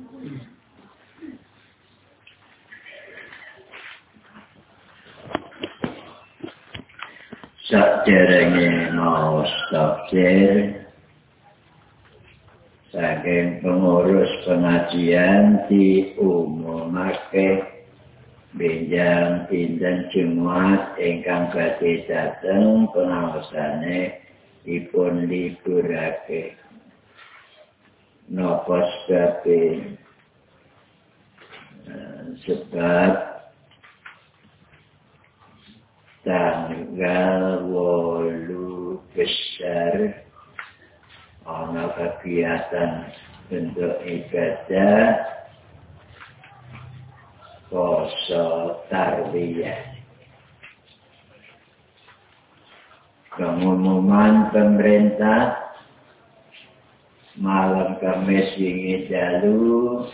Saderenge maos tafsir saking pengurus pengajian diumumake benjang dinten Jumat ingkang badhe dhateng pengaosane dipun liburake napa sebab tanggal 8 besar ana kegiatan bentuk ibadah poso tarbiyah. Pengumuman pemerintah malam Kamis wingi dalu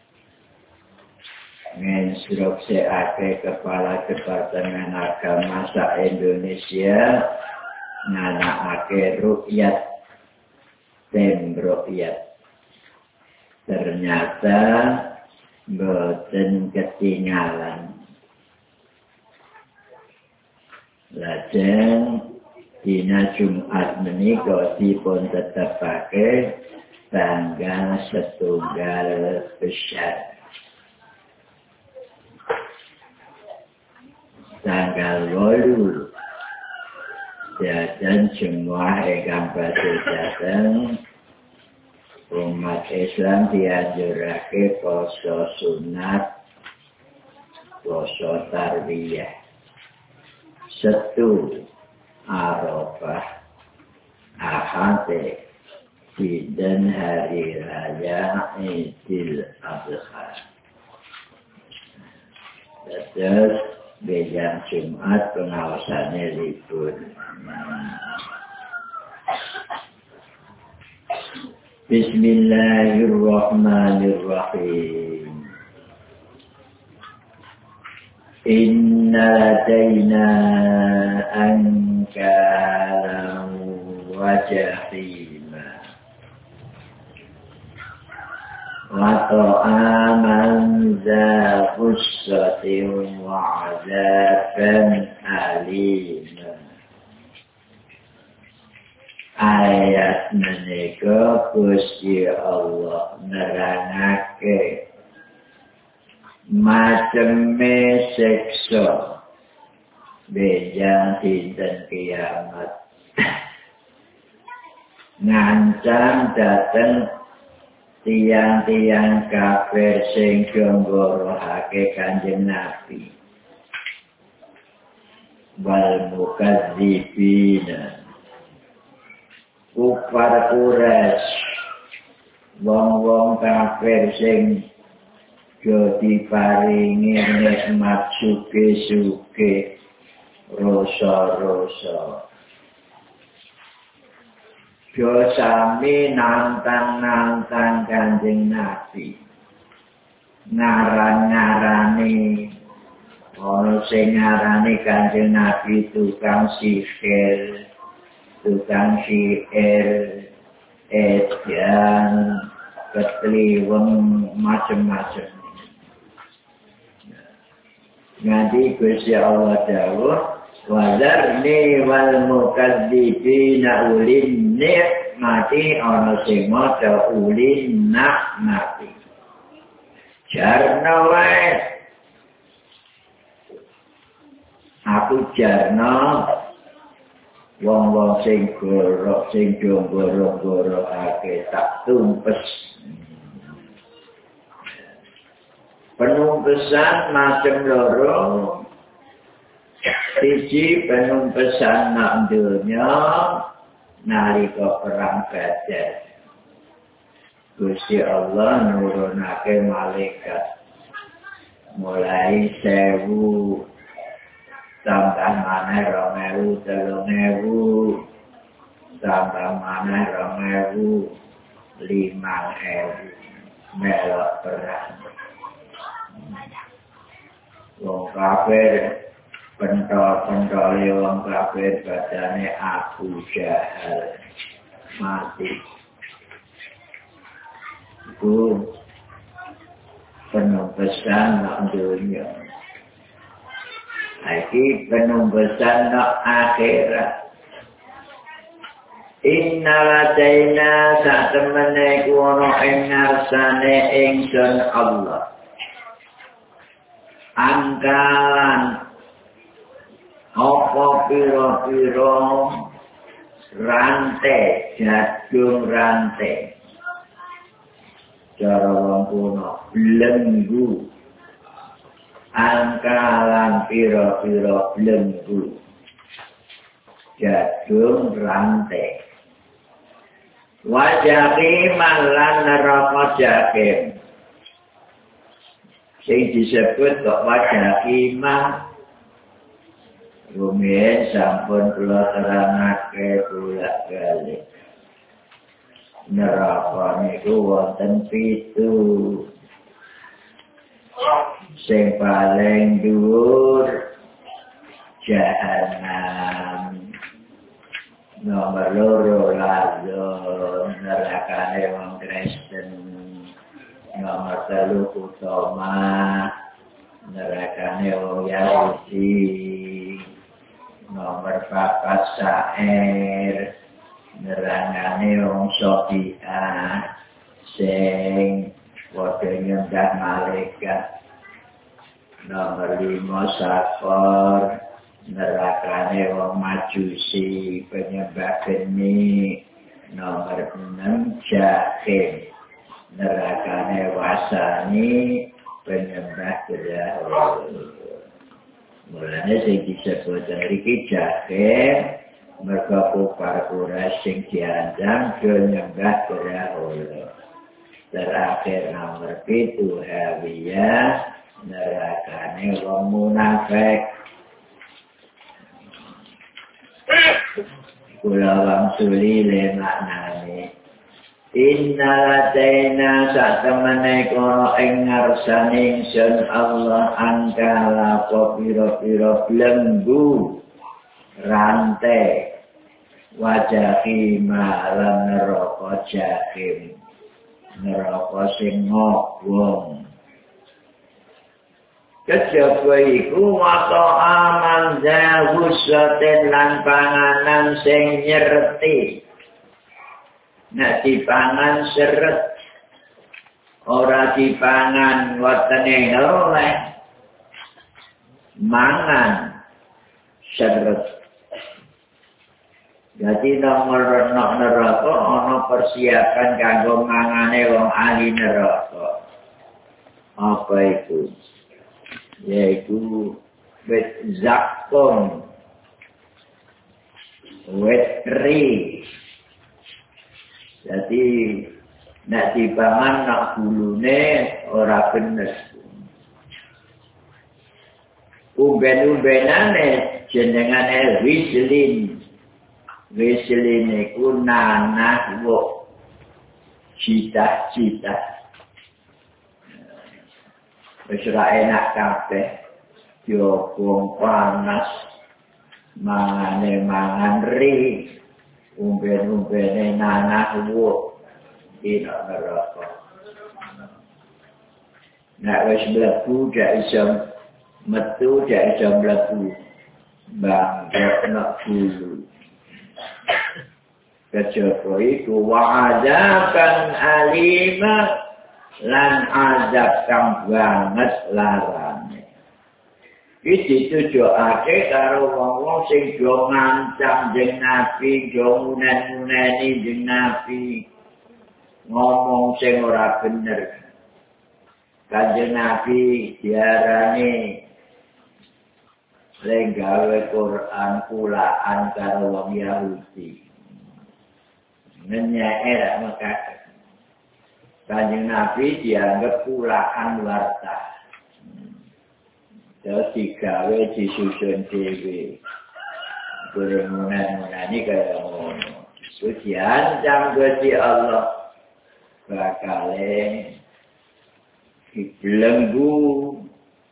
menginstruksiake Kepala Departemen Agama se-Indonesia nganakake rukyat tim rukyat. Ternyata boten ketinggalan. Lajeng dina Jumat menika dipun tetepake tanggal 1 Besar. Tanggal 8 dan semua ingkang badhe dateng umat Islam dianjurake poso sunat, poso tarbiyah. Setu Arafah Ahad dinten hari raya Idul Adha. Terus benjang Jumat pengawasannya libur. Bismillahirrahmanirrahim. Inna ladaina ankalan wa jahima wa ta'aman za qussatin wa azaban alima. Ayat menika Gusti Allah nerangake maceme siksa benjang dinten kiamat. Ngancam dateng tiang-tiang kafir sing jonggorohake Kanjeng Nabi. Wal mukadzibina kufar Quraisy, wong-wong kafir sing yo diparingi nikmat suge-suge, rasa-rasa. Yo sami nantang-nantang Kanjeng Nabi. Ngaran-ngarani, ono sing ngarani Kanjeng Nabi tukang sihir, tukang syair, edan, ketliweng, macam-macam. Nanti Gusti Allah dawuh, wazarni wal mukadzibina ulin nikmati ana sing maca ulin nikmati. Jarno wae. Aku jarno wong-wong sing gorok sing jonggoro-gorokake tak tumpes. Penumpesan macam loro. Siji penumpesan nak dunya nalika perang Badar. Gusti Allah nurunake malaikat mulai 1000 tambah maneh 2000, 3000, tambah maneh 2000, 5000 melok perang. Wong kafir pentol-pentole wong kafir badane Abu Jahal mati. Iku penembesan nak dunia. Iki penembesan nak akhirat. Inna ladaina sak temene ku ana ing ngarsane ingsun Allah. Angkalan apa pira-pira rantai, jadung rantai. Cara wong kuno belenggu. Angkalan pira-pira belenggu. Jadung rantai. Wajah lan neraka jahim. Sing disebut kok wajah imam. Rumiyin sampun kula terangake bolak-balik. Neraka niku wonten 7. Sing paling dhuwur Jahannam. Nomor 2 lazim nerakane wong Kristen. Nomor 3 utama nerakane wong Yahudi. Nomor 4 Sa'ir nerakane wong Sofi'ah sing padha nyembah malaikat. Nomor 5 Sakor nerakane wong Majusi penyembah geni. Nomor 6 Jahim nerakane wasani penyembah berhala. Mulane sing disebut iki Jahim merga kufar Quraisy sing diancam penyembah berhala. Terakhir nomor 7 Hawiyah nerakane wong munafik. Kula wangsuli le maknane inna ladaina sak temene kono ing ngarsane ingsun Allah angkala pira-pira belenggu rantai wajahi malam neraka jahim neraka sing ngobong. Kejaba iku wata aman zawusaten lan panganan sing nyereti. Nek dipangan seret, ora dipangan wetene oleh mangan seret. Jadi nomor neraka ana persiapan kanggo mangane wong ahli neraka. Apa itu? Yaitu wit zakum, wit ri. Jadi nek dipangan nak bulune ora bener. Umben-umbenane jenengane wislin. Wislin iku nanah wo cita-cita. Wis ora enak kabeh. Diobong panas. Mangane mangan ri. Umben-umbene nanah wo. Ina neraka. Nek wis mlebu gak iso metu gak iso mlebu. Bangga nak bulu. Kejaba iku wa'adaban alima lan azab kang banget larane. Iki ditujokake karo wong-wong sing do ngancam jeneng Nabi, do ngunen-nguneni jeneng Nabi. Ngomong sing ora bener. Kanjeng Nabi diarani lenggawe Quran kulaan karo wong Yahudi. Menyair maka Kanjeng Nabi dianggap kulaan warta. Terus digawe disusun dhewe. Kuremunan-munani kaya ngono. Diancam Gusti Allah bakale dibelenggu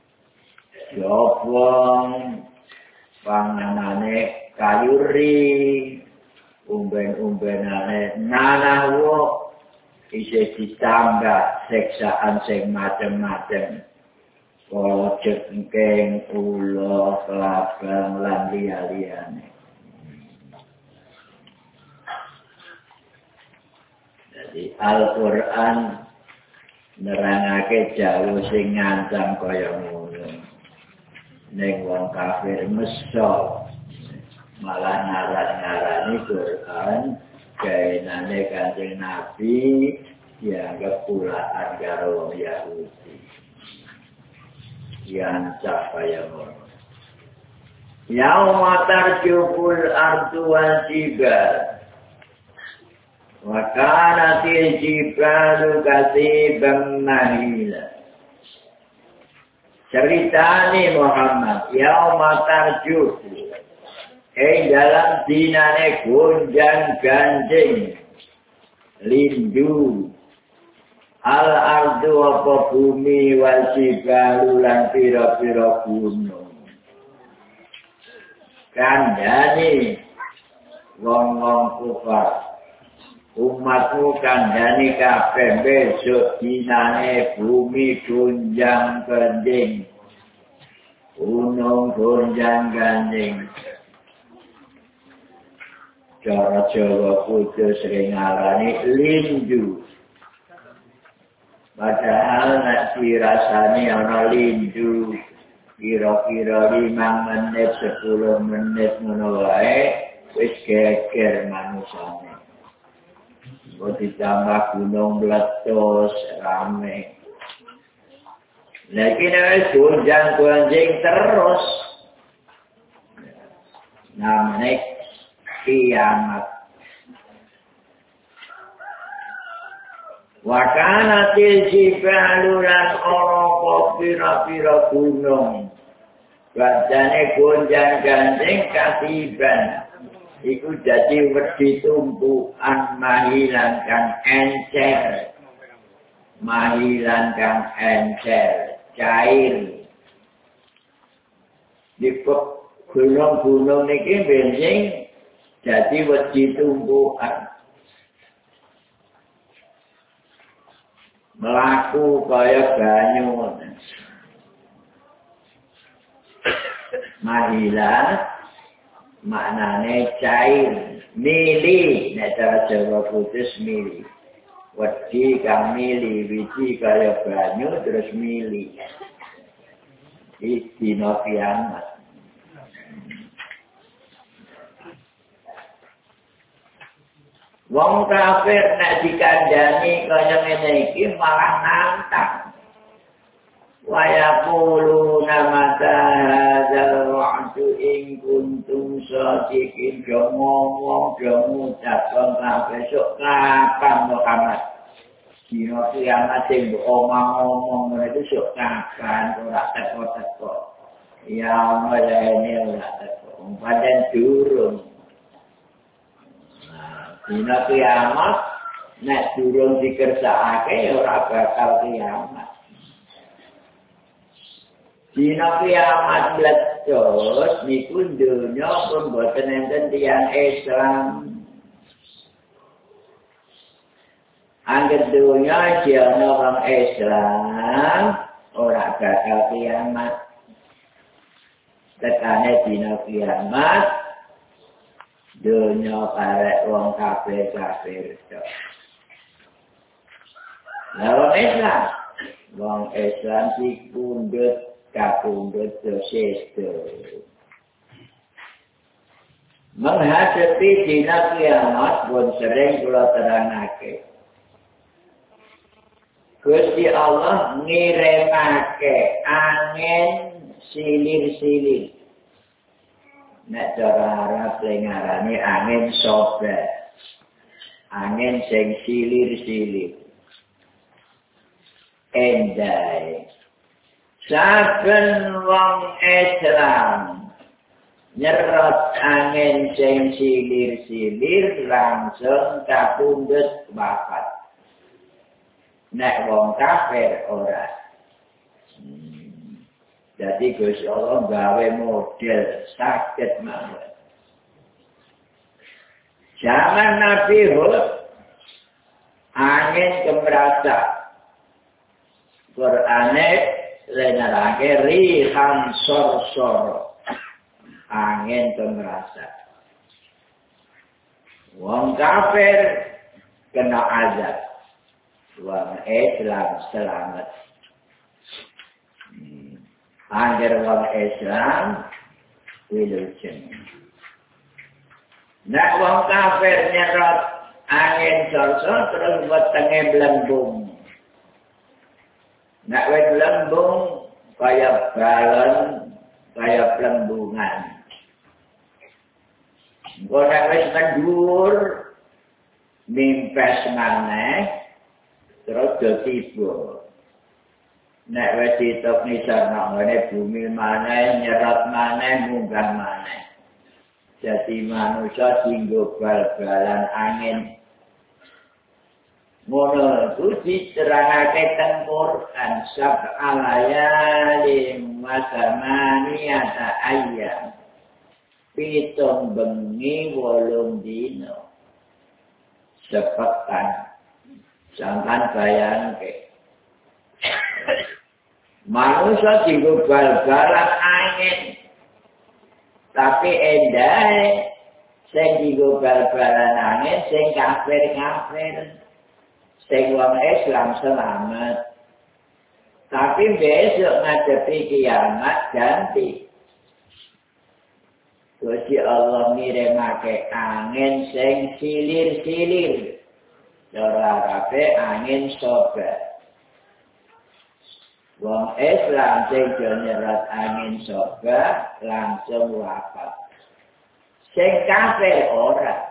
diobong panganane kayu ri umben-umbenane nanah wo isih ditambah siksaan sing macem-macem. Kala jengking, ula, kelabang, lan liya-liyane. Jadi Al-Quran nerangake jauh sing ngancam kaya ngono. Ning wong kafir mesra malah ngarani Quran kainane Kanjeng Nabi dianggap pulaan karo Yahudi. Diancam kaya ngono. Yauma tarjuful ardu wal jibal wa kanatil jibalu kasiban mahila. Ceritane Muhammad yauma tarjufu dalam dinane gonjang ganjing lindu al-ardu apa bumi wal jibalu lan pira-pira gunung. Kandhane wong-wong kufar umatmu kandhane kabeh besok dinane bumi gonjang ganjing gunung gonjang ganjing. Cara Jawa Kudus sering ngarani lindu. Padahal nek dirasani ana lindu kira-kira 5 menit 10 menit ngono wae wis geger manusane. Kok ditambah gunung meletus rame. Lagi nek gonjang-gonjing terus. Namanya kiamat. Wa kanatil jibalu lan ora pira-pira gunung. Badane gonjang ganjing kasiban. Iku dadi wedi tumpukan mahilan kang encer. Mahilan kang encer, cair. Di gunung-gunung niki benjing jadi wedi tumpukan. Melaku kaya banyu. Mahilan maknane cair, mili, nek cara Jawa Kudus mili. Wedi kang mili, wiji kaya banyu terus mili. Iki dina kiamat. Wong kafir nek dikandhani kaya ngene iki malah nantang. Wa yaquluna mata hadzal wa'du in kuntum shadiqin. Ngomong ngucap besok kapan Muhammad. Dina kiamat sing omong-omong itu sok kapan ora teko-teko. Ya ana lene ora teko. Pancen durung. Dina kiamat nek durung dikersakake ora bakal kiamat. Dina kiamat meletus niku donya pun boten enten tiyang Islam. Angger donya ana wong Islam ora bakal kiamat. Tekane dina kiamat dunia karek wong kafir-kafir tok. Lawan Islam, wong Islam dipundhut kapundhut dosa. Menghadapi dina kiamat pun sering kula terangake. Gusti Allah ngirimake angin silir-silir. Nek cara Arab ngarani angin sobek. Angin sing silir-silir. Endai. Saben wong Islam nyerot angin sing silir-silir langsung kapundhut wafat. Nek wong kafir ora. Jadi Gusti Allah gawe model sakit mawon. Zaman Nabi Hud angin kemrasa. Qur'ane lenerake rihan sor-sor. Angin kemrasa. Wong kafir kena azab. Wong Islam selamat. Angger wong Islam wilujeng. Nek wong kafir nyerot angin sor-sor terus wetenge blembung. Nek wis blembung kaya balon, kaya plembungan. Engko nek wis mendur nimpes maneh terus tiba. Nek wis ditok nisar nang bumi maneh nyerot maneh munggah maneh. Jadi manusia tinggal bal-balan angin. Ngono itu diterangake teng Quran sab'alayalin wa samaniyata ayyam. Pitung bengi 8 dina. Sepekan. Sampeyan bayangke. Manusia tinggal bal-balan angin. Tapi endahe sing digo bal-balan angin sing kafir-kafir. Sing wong Islam selamat. Tapi besok ngadepi kiamat ganti. Gusti Allah ngirimake angin sing silir-silir. Cara Arabe angin sobat. Wong Islam sing nyerot angin sobat langsung wafat. Sing kafir ora.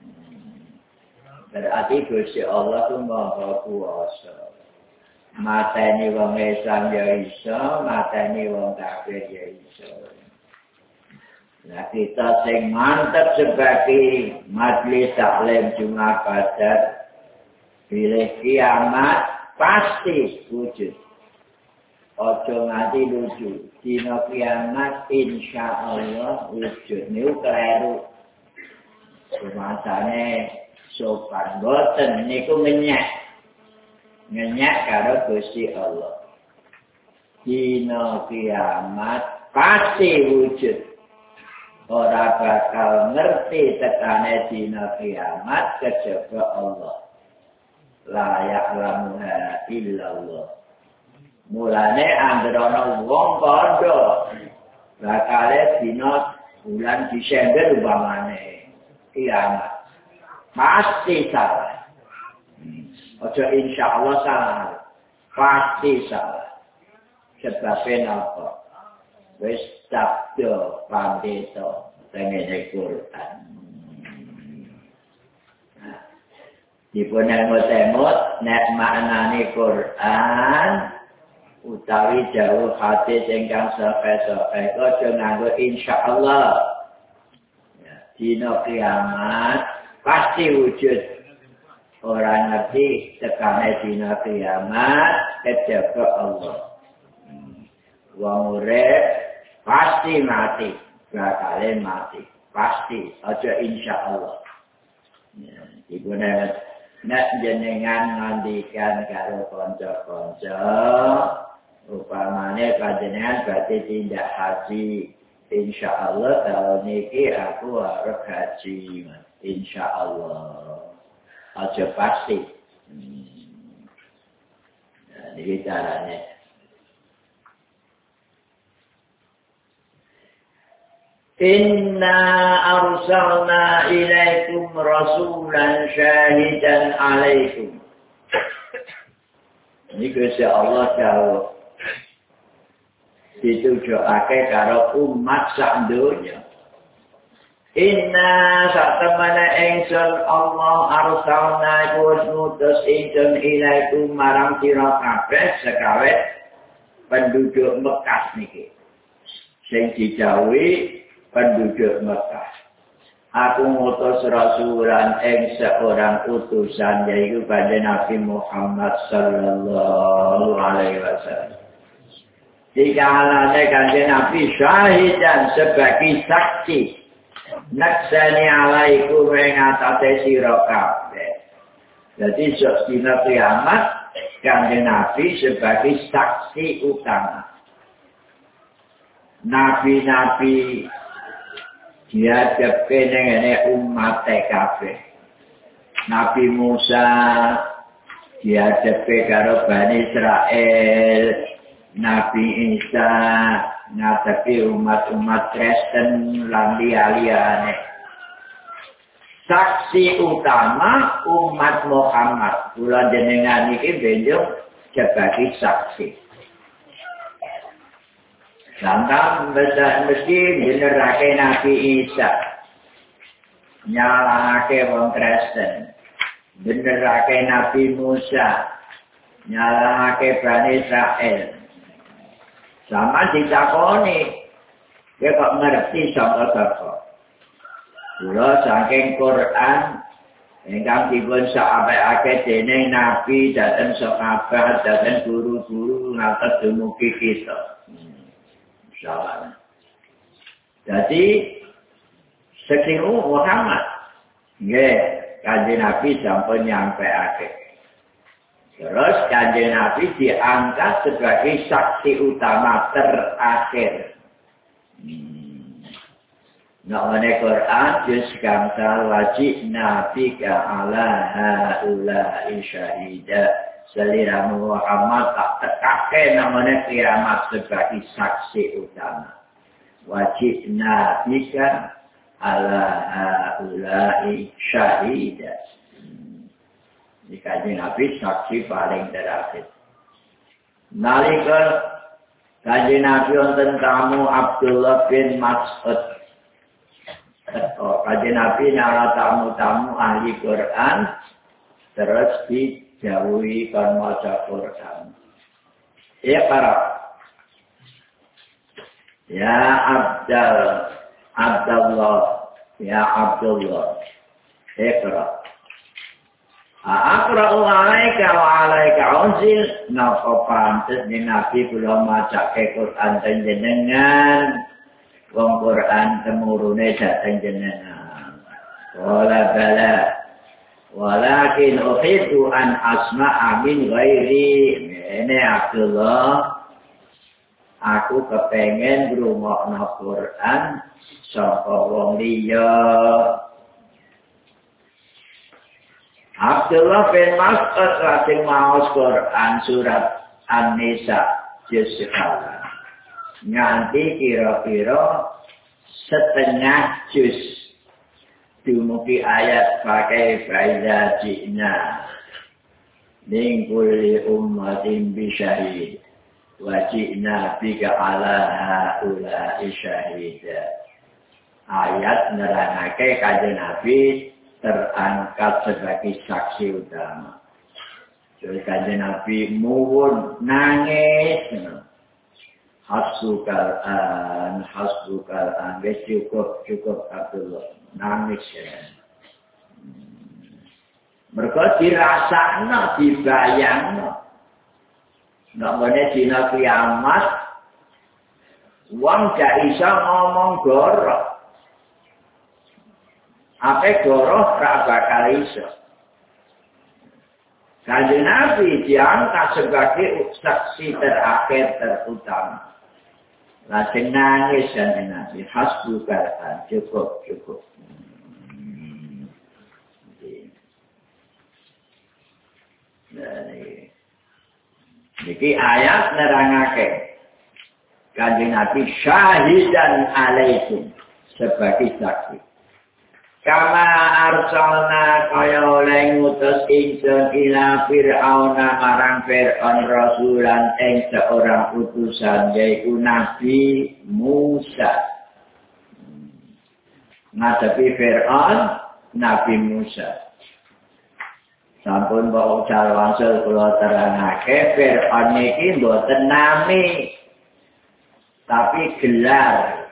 Berarti Gusti Allah itu Maha Kuwasa. Mateni wong Islam ya iso, mateni wong kafir ya iso. Nah kita sing mantep sebagai majelis taklim Jumat Badar bilih kiamat pasti wujud. Ojo nganti lucu. Dina kiamat insyaallah wujud. Niku kleru. Rumasane sopan boten niku ngenyak. Ngenyak karo Gusti Allah. Dina kiamat pasti wujud. Ora bakal ngerti tekane dina kiamat kejaba Allah. La ya'lamuha illallah. Mulane anggere ana wong kandha bakale dina bulan Desember umpamane kiamat pasti salah. Aja insyaallah salah. Pasti salah. Sebabnya apa? Wis sabda pandita tengene Quran. Dipun emot-emot nek maknane Quran utawi jauh hadis ingkang sahih-sahih aja nganggo insyaallah. Ya, dina kiamat pasti wujud. Ora ngerti tekane dina kiamat kejaba Allah. Wong urip pasti mati, bakale mati, pasti aja insyaallah. Ya, ibu nek jenengan ngandikan karo kanca-kanca upamane panjenengan badhe tindak haji, insyaallah tahun niki aku arep haji, insyaallah. Aja pasti. Nah, niki carane. Inna arsalna ilaikum rasulan syahidan alaikum. Ini Gusti Allah jauh. Ditujokake karo umat sak donya. Inna satamana ingsun Allah arsalna iku ngutus ingsun ilaikum marang sira kabeh sekawet penduduk Mekah niki. Sing dijauhi penduduk Mekah. Aku ngutus rasulan ing seorang utusan yaitu pada Nabi Muhammad sallallahu alaihi wasallam. Dikalane kanjeng Nabi syahidan sebagai saksi. Naksani alaikum ing atase sira kabeh. Jadi dina kiamat Kanjeng Nabi sebagai saksi utama. Nabi-nabi dihadapi dengan umat kabeh. Nabi Musa dihadapi karo Bani Israel, Nabi Isa ngadepi umat-umat Kristen lan liya-liyane. Saksi utama umat Muhammad. Kula jenengan iki benjing sebagai saksi. Sampai mesti benerake Nabi Isa. Nyalahake wong Kristen. Benerake Nabi Musa. Nyalahake Bani Israel. Sama ditakoni. Dia kok ngerti sapa-sapa. Kula saking Quran ingkang dipun sampaiake dening Nabi dhateng sahabat dhateng guru-guru ngantos dumugi kita. Insyaallah. Jadi sekiru Muhammad nggih Kanjeng Nabi sampun nyampaiake. Terus Kanjeng Nabi diangkat sebagai saksi utama terakhir. Namanya Quran juz gangsal wajib nabi ka ala haula'i syahida. Seliramu Muhammad tak tekake namanya kiamat sebagai saksi utama. Wajib nabi ka ala haula'i syahida. Dikaji Nabi saksi paling terakhir. Nalika kaji Nabi wonten tamu Abdullah bin Mas'ud. Kaji Nabi nara tamu-tamu ahli Quran terus dijauhi kon maca Quran. Iqra. Ya Abdullah, ya Abdullah. Iqra. Aqra'u 'alaika wa 'alaika unzil. Napa pantes Nabi kula macake Quran panjenengan. Wong Quran temurune dhateng jenengan. Wala bala. Walakin uhibbu an asma'a min ghairi. Ini Abdullah. Aku kepengen ngrungokno Quran saka wong liya. Abdullah bin Mas'ud lagi maos Quran surat An-Nisa juz 1. Nganti kira-kira setengah juz dumugi ayat pakai faiza jina min kulli ummatin bi syahid wa jina bika ala haula'i syahida. Ayat nerangake Kanjeng Nabi terangkat sebagai saksi utama. Jadi Kanjeng Nabi muwun nangis. Hasbukal an, wis cukup Abdullah nangis ya. Mergo dirasakno, dibayangno. Nek ngene dina kiamat wong gak iso ngomong goroh. Ape goroh ra bakal iso. Kanjeng Nabi diangkat sebagai saksi terakhir terutama. Lajeng nangis Kanjeng Nabi, hasbukal an, cukup. Niki ayat nerangake Kanjeng Nabi syahidan alaikum sebagai saksi. Kama arsalna kaya oleh ngutus ingsun ila Fir'auna marang Fir'aun rasulan ing seorang utusan yaitu Nabi Musa. Ngadepi Fir'aun Nabi Musa. Sampun bawa calwansul kula terangake Fir'aun iki mboten nami tapi gelar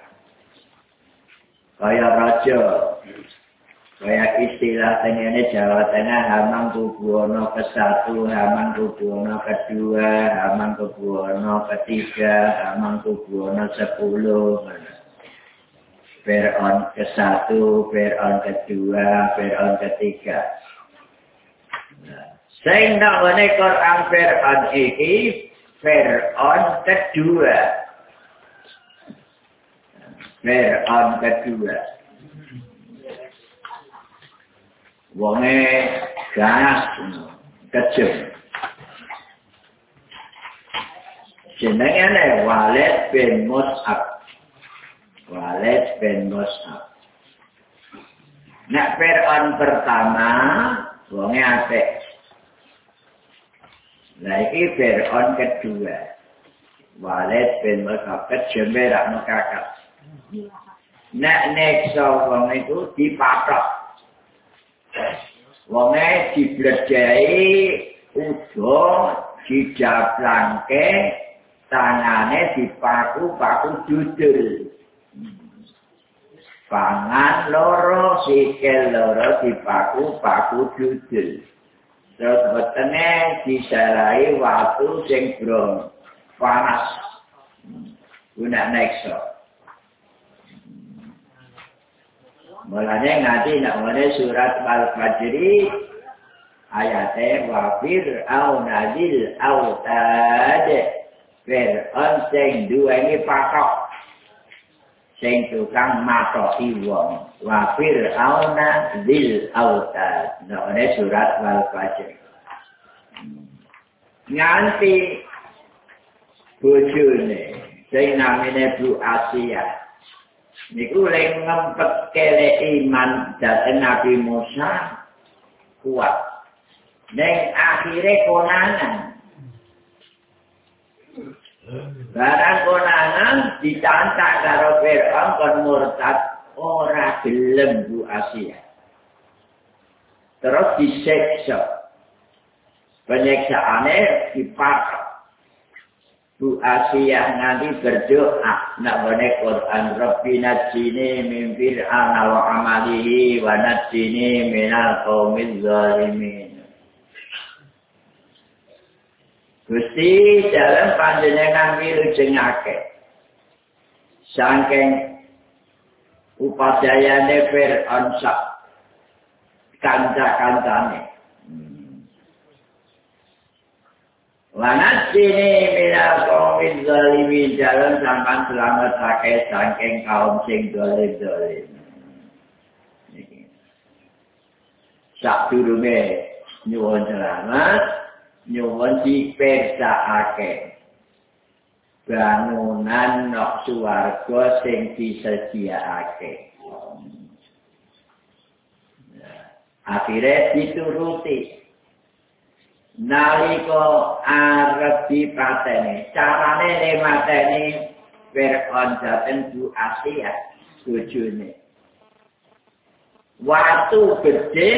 kaya raja. Kayak istilah tengene Jawa Tengah Hamang Kubuwono ke-1, Hamang Kubuwono ke-2, Hamang Kubuwono ke-3, Hamang Kubuwono 10. Fir'aun ke-1, Fir'aun ke-2, Fir'aun ke-3. Nah, Sing nang Quran Fir'aun iki Fir'aun kedua. Fir'aun kedua. Wonge ganas kejem. Jenenge Walid bin Mus'ab. Walid bin Mus'ab. Nek Fir'aun pertama wonge apik. Lah iki Fir'aun kedua. Walid bin Mus'ab kejem rak mekakat. Nek nekso wong iku dipatok. Wonge dibledhai uga dijablangke tangane dipaku-paku dudul. Pangan loro, sikil loro dipaku-paku dudul. Terus wetenge disalahi watu sing brom panas. Guna nekso. Mulane nganti nek ngene surat Al-Fajri ayate wa fir'aun adil autad. Fir'aun sing duweni patok. Sing tukang matoki wong. Wa fir'aun adil autad. Ngene surat Al-Fajri. Nganti bojone sing namine Bu Asia niku lek ngempetke iman dhateng Nabi Musa kuat. Ning akhire konangan. Barang konangan ditantang karo Fir'aun kon murtad ora gelem Bu Asia. Terus disiksa. Penyiksaane dipatok. Bu Asia nanti berdoa nak bane Quran Rabbi najini min fir'auna wa amalihi wa najini minal qaumiz zalimin. Gusti dalam panjenengan wilujeng akeh. Saking upadayane Fir'aun sak kanca-kancane. Wanat sini minal qaumiz zalimin jalan sampan selamat pakai saking kaum sing dolim-dolim. Sadurunge nyuwun selamat, nyuwun dipersakake bangunan nok swarga sing disediakake. Akhirnya dituruti. Nalika arep dipateni, carane mateni Fir'aun dhateng Bu Asia bojone. Watu gede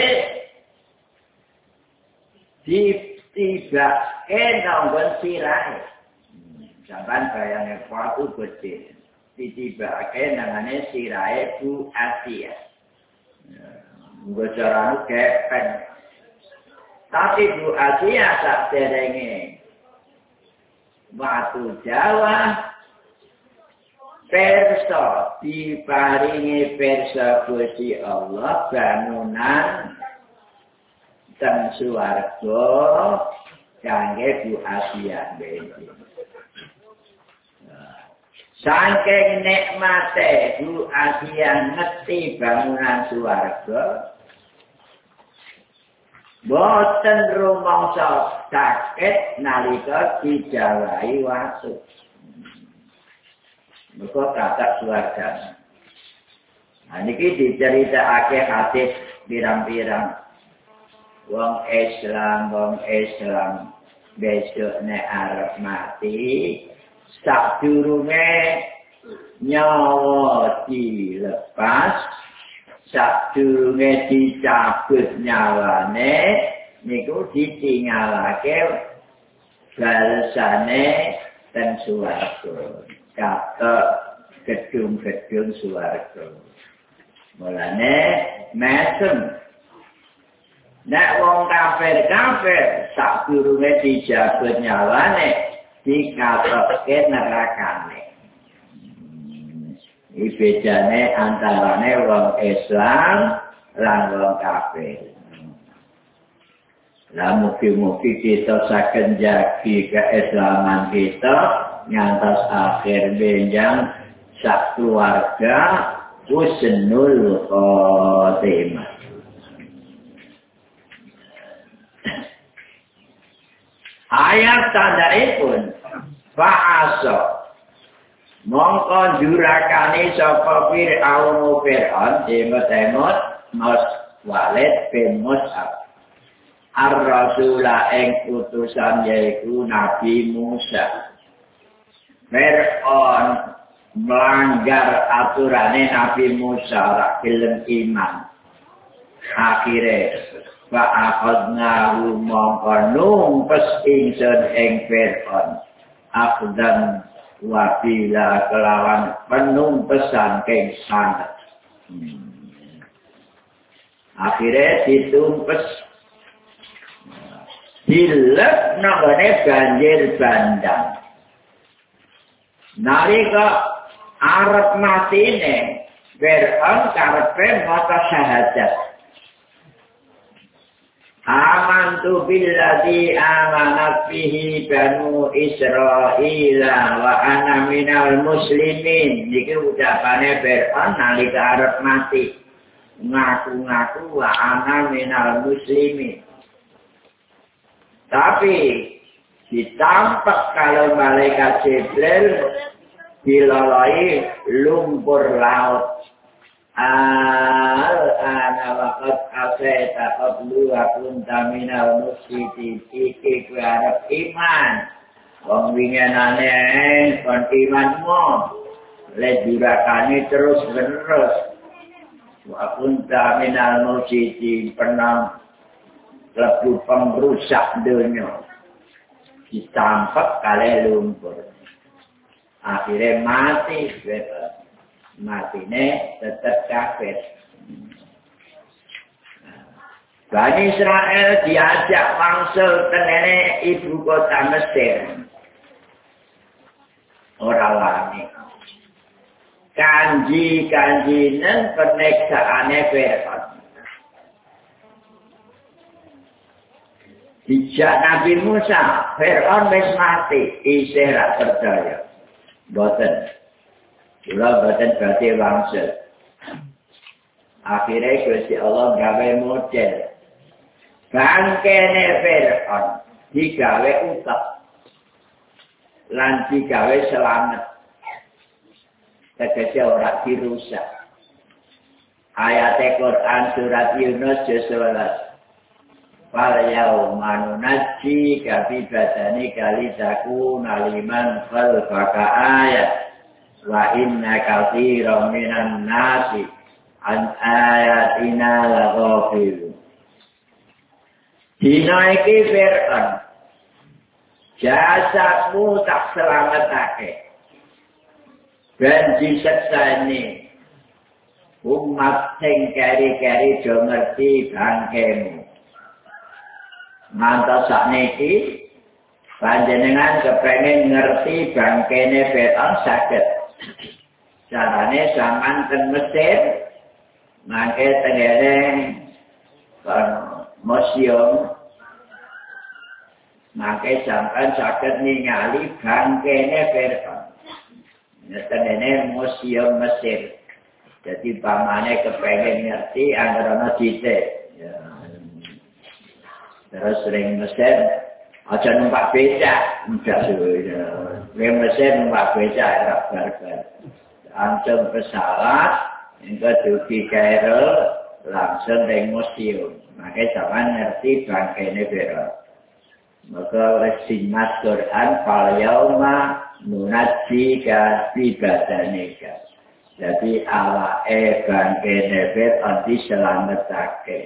ditibake nanggon sirahe. Sampeyan bayangke watu gede ditibake nangane sirahe Bu Asia. Nggo carane kepeng. Tapi Bu Asia sak derenge watu Jawa perso diparingi perso Gusti Allah bangunan teng swarga kangge Bu Asia dhewe. Saking nikmate Bu Asia ngerti bangunan swarga boten rumangsa sakit nalika dijawahi watu. Mergo kathah swarga. Nah niki diceritakake hadis pirang-pirang wong Islam besok nek arep mati sadurunge nyawa dilepas sadurunge dicabut nyawane niku ditinggalake balesane teng swarga kata gedung-gedung swarga. Mulane mesem nek wong kafir sadurunge dicabut nyawane dikatokke nerakane. Iki bedane antarane wong Islam lan wong kafir. Lah mugi-mugi kita saged njagi keislaman kita ngantos akhir benjang sak keluarga husnul khotimah. Ayat tandhaipun fa'asa mongko jurakane sapa Fir'aun Timot Mas Walid bin Mus'ab Ar-Rasula ing utusan yaiku Nabi Musa. Fir'aun melanggar aturane Nabi Musa ora gelem iman. Akhire fa'akhadnahu mongko numpes ingsun ing Fir'aun. Akhdan wabila kelawan penumpesan keng sangat. Akhirnya ditumpes dilep nangane banjir bandang. Nalika arep matine Fir'aun karepe maca syahadat. Amantu billadzi amanat bihi banu Israila wa ana minal muslimin. Niki ucapane Fir'aun nalika arep mati. Ngaku-ngaku wa ana minal muslimin. Tapi ditampak kalau malaikat Jibril dilalai lumpur laut. Ana waqad asaita qablu wa kunta minal mufsidin. Iki kuwi arep iman. Wong winginane kon imanmu. Le durakane terus-menerus. Wa kunta minal mufsidin pernah lebu pengrusak dunia. Ditampak kali lumpur. Akhirnya mati. Matine tetap kafir. Bani Israel diajak wangsul tenene ibu kota Mesir. Ora wani. Kanji-kanjinen peneksaane Fir'aun. Dijak Nabi Musa, Fir'aun wis mati, isih ra percaya. Boten. Kula boten badhe wangsul. Akhirnya Gusti Allah gawe model. Bangkene Fir'aun digawe utek. Lan digawe selamat. Tegese ora dirusak. Ayat Quran surat Yunus 11. Fal yauma nunajji ka bi badani kali takuna liman khalfaka ayat. Wa inna katsiran minan nasi an ayatina laghafilun. Dina iki Fir'aun jasadmu tak selametake. Ben diseksani umat sing keri-keri do ngerti bangkemu. Ngantos sakniki panjenengan kepengin ngerti bangkene Fir'aun saged. Carane sampean teng Mesir mangke tengene museum mangke sampean saged ningali bangkene Fir'aun. Tengene museum Mesir. Jadi pamane kepengin ngerti anggere ana dite. Terus ring Mesir aja numpak becak, ndak suwe. Ring Mesir numpak becak ora barbar. Langsung pesawat, engko dugi Kairo, langsung ring museum. Makanya sampean ngerti bangkene Fir'aun. Maka wis simas Quran fal yauma nunajjika bi badanika. Jadi awake bangkene Fir'aun diselametake.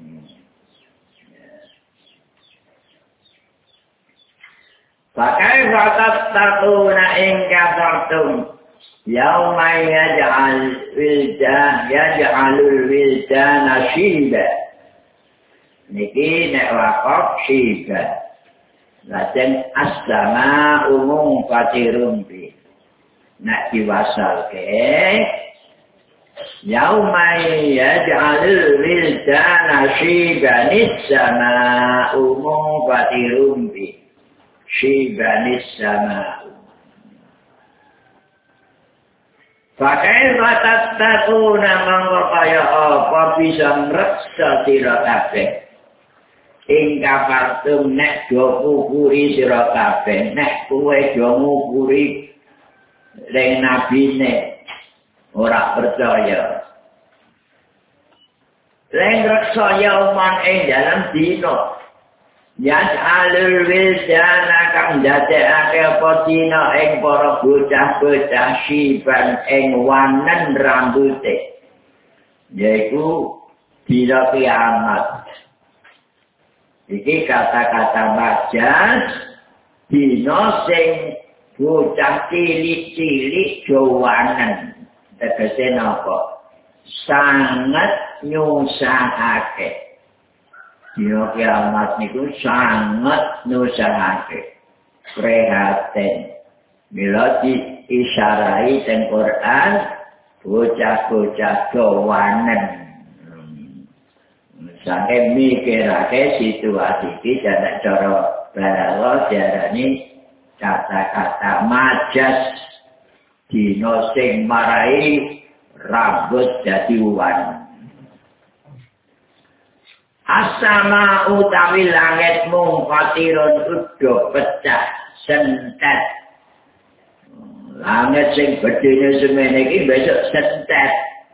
Pakai fatat takuna ingkatartum yauma yaj'alul wildana shiba. Niki nek wakaf shiba. Lajeng asdama umum patirumpi. Nek diwasalke Yaumai yaj'alul wildana shibanis sama'u munfatirun bi shibanis sama'u. Pakai batat takuna mangko kaya apa bisa mreksa sira kabeh. Ing kafartum nek do ngukuri sira kabeh, nek kowe do ngukuri ring nabine ora percaya. Ring reksa yauman ing dalam dina. Yaj'alul wildana kang dadekake apa dina ing para bocah-bocah siban ing wanen rambute. Yaiku dina kiamat. Iki kata-kata majas dina sing bocah cilik-cilik jowanen. Tegese napa? Sangat nyusahake. Dina kiamat niku sangat nyusahake. Prihatin. Mila diisyarai teng Quran bocah-bocah jowanen. Sampai mikirake situasi iki dan cara balaghah diarani kata-kata majas dina sing marai rambut dadi uwan. As-sama utawi langit mungfatirun udah pecah sentet. Langit sing gedene semene iki besok sentet.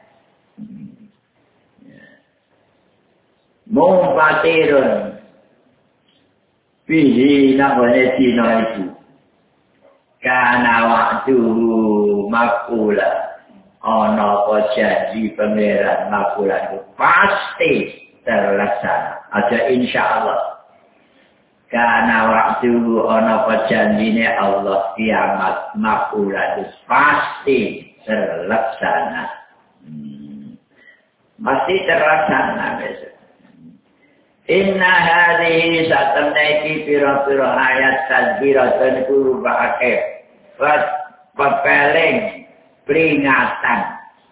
Mungfatirun bihi nabone dina itu. Kana waktu makula ana apa janji pangeran makula itu pasti terlaksana. Ada insyaallah. Kana waktu ana apa janjine Allah kiamat makula itu pasti terlaksana. Pasti terlaksana besok. Inna hadhihi satamnaiki pira-pira ayat tadbiratun kurubake pepeling peringatan.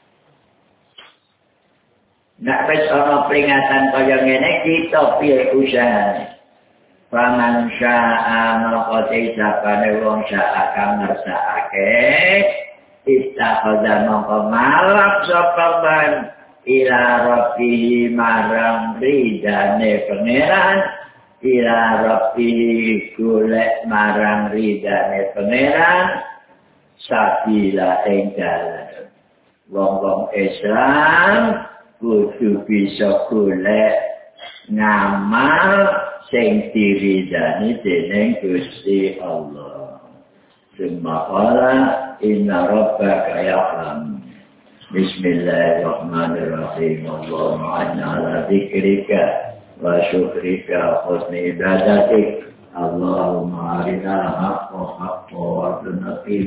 Nek wis ana peringatan kaya ngene kita piye usahane. Faman syaa maqati sapane wong syaa kang ngersakake istakhadha mongko malap sapa ban ila rabbihi marang ridane pangeran ila rabbihi golek marang ridane pangeran sabila ing dalan wong-wong Islam kudu bisa golek ngamal sing diridani dening Gusti Allah. Sumaqala inna rabbaka ya'lam. Bismillahirrahmanirrahim. Allahumma inna ala dzikrika wa syukrika husni ibadatik. Allahumma arina haqqa haqqa wa arina